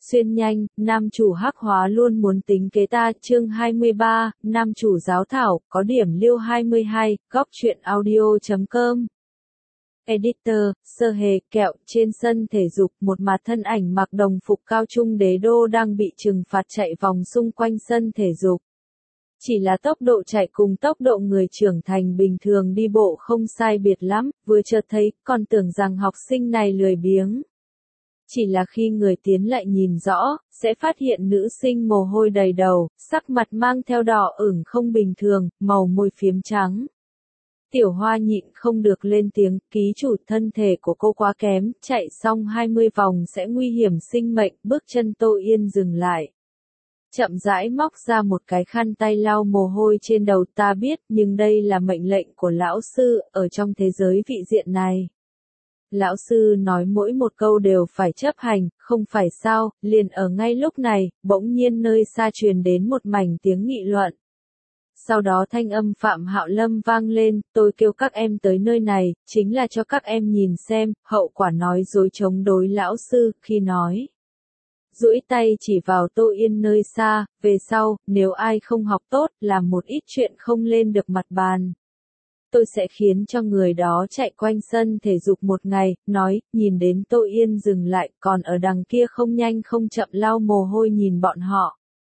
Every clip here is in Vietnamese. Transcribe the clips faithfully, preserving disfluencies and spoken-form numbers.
Xuyên nhanh, nam chủ hắc hóa luôn muốn tính kế ta. Chương hai mươi ba, nam chủ giáo thảo, có điểm liêu hai mươi hai, góc truyện audio chấm com. Editor, Sơ Hề, kẹo, trên sân thể dục, một mặt thân ảnh mặc đồng phục cao trung đế đô đang bị trừng phạt chạy vòng xung quanh sân thể dục. Chỉ là tốc độ chạy cùng tốc độ người trưởng thành bình thường đi bộ không sai biệt lắm, vừa chợt thấy, còn tưởng rằng học sinh này lười biếng. Chỉ là khi người tiến lại nhìn rõ, sẽ phát hiện nữ sinh mồ hôi đầy đầu, sắc mặt mang theo đỏ ửng không bình thường, màu môi phiếm trắng. Tiểu Hoa nhịn không được lên tiếng, ký chủ, thân thể của cô quá kém, chạy xong hai mươi vòng sẽ nguy hiểm sinh mệnh. Bước chân Tô Yên dừng lại. Chậm rãi móc ra một cái khăn tay lau mồ hôi trên đầu. Ta biết, nhưng đây là mệnh lệnh của lão sư, ở trong thế giới vị diện này. Lão sư nói mỗi một câu đều phải chấp hành, không phải sao? Liền ở ngay lúc này, bỗng nhiên nơi xa truyền đến một mảnh tiếng nghị luận. Sau đó thanh âm Phạm Hạo Lâm vang lên, tôi kêu các em tới nơi này, chính là cho các em nhìn xem, hậu quả nói dối chống đối lão sư, khi nói. Duỗi tay chỉ vào Tô Yên nơi xa, về sau, nếu ai không học tốt, làm một ít chuyện không lên được mặt bàn. Tôi sẽ khiến cho người đó chạy quanh sân thể dục một ngày, nói, nhìn đến Tô Yên dừng lại, còn ở đằng kia không nhanh không chậm lau mồ hôi nhìn bọn họ.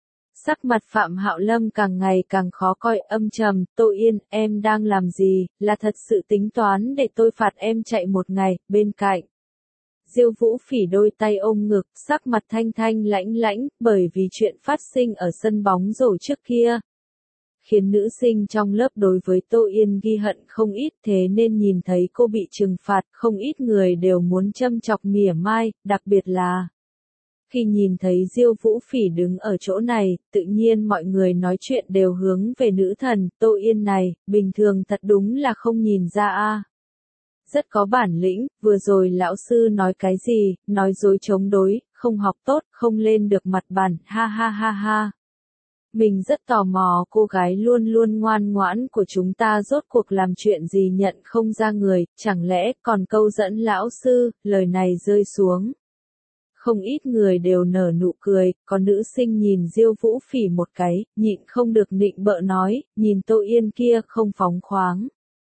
Sắc mặt Phạm Hạo Lâm càng ngày càng khó coi, âm trầm. Tô Yên, em đang làm gì, là thật sự tính toán để tôi phạt em chạy một ngày. Bên cạnh Diêu Vũ Phỉ đôi tay ôm ngực, sắc mặt thanh thanh lãnh lãnh, bởi vì chuyện phát sinh ở sân bóng rổ trước kia. Khiến nữ sinh trong lớp đối với Tô Yên ghi hận không ít, thế nên nhìn thấy cô bị trừng phạt, không ít người đều muốn châm chọc mỉa mai, đặc biệt là khi nhìn thấy Diêu Vũ Phỉ đứng ở chỗ này, tự nhiên mọi người nói chuyện đều hướng về nữ thần. Tô Yên này, bình thường thật đúng là không nhìn ra a. Rất có bản lĩnh. Vừa rồi lão sư nói cái gì, nói dối chống đối, không học tốt, không lên được mặt bàn, ha ha ha ha. Mình rất tò mò cô gái luôn luôn ngoan ngoãn của chúng ta rốt cuộc làm chuyện gì nhận không ra người, chẳng lẽ còn câu dẫn lão sư. Lời này rơi xuống. Không ít người đều nở nụ cười, còn nữ sinh nhìn Diêu Vũ Phỉ một cái, nhịn không được nịnh bợ nói, nhìn Tô Yên kia không phóng khoáng.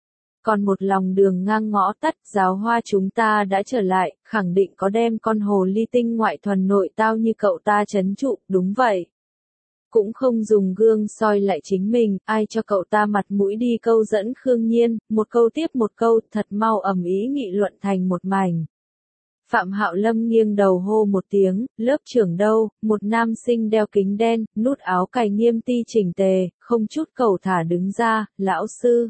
Còn một lòng đường ngang ngõ tắt, giáo hoa chúng ta đã trở lại, khẳng định có đem con hồ ly tinh ngoại thuần nội tao như cậu ta trấn trụ, đúng vậy. Cũng không dùng gương soi lại chính mình, ai cho cậu ta mặt mũi đi câu dẫn Khương Nhiên, một câu tiếp một câu, thật mau ầm ĩ nghị luận thành một mảnh. Phạm Hạo Lâm nghiêng đầu hô một tiếng, lớp trưởng đâu? Một nam sinh đeo kính đen, nút áo cài nghiêm ti chỉnh tề, không chút cầu thả đứng ra, lão sư.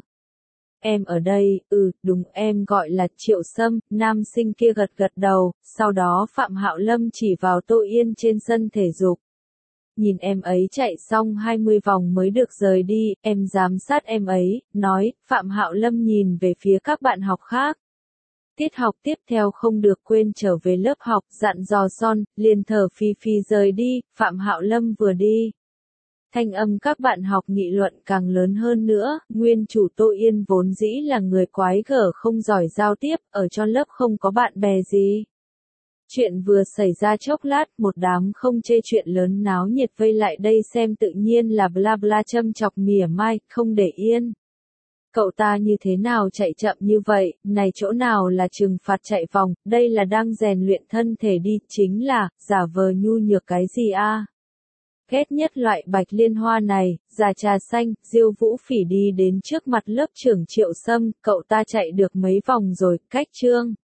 Em ở đây, ừ, đúng, em gọi là Triệu Sâm. Nam sinh kia gật gật đầu, sau đó Phạm Hạo Lâm chỉ vào Tô Yên trên sân thể dục. Nhìn em ấy chạy xong hai mươi vòng mới được rời đi, em giám sát em ấy, nói. Phạm Hạo Lâm nhìn về phía các bạn học khác. Tiết học tiếp theo không được quên trở về lớp học, dặn dò son, liền thở phì phì rời đi. Phạm Hạo Lâm vừa đi, thanh âm các bạn học nghị luận càng lớn hơn nữa. Nguyên chủ Tô Yên vốn dĩ là người quái gở không giỏi giao tiếp, ở cho lớp không có bạn bè gì. Chuyện vừa xảy ra chốc lát, một đám không chê chuyện lớn náo nhiệt vây lại đây xem, tự nhiên là bla bla châm chọc mỉa mai, không để yên. Cậu ta như thế nào chạy chậm như vậy, này chỗ nào là trừng phạt chạy vòng, đây là đang rèn luyện thân thể đi, chính là, giả vờ nhu nhược cái gì a? Ghét nhất loại bạch liên hoa này. Già trà xanh. Diêu Vũ Phỉ đi đến trước mặt lớp trưởng Triệu Sâm, cậu ta chạy được mấy vòng rồi, cách chương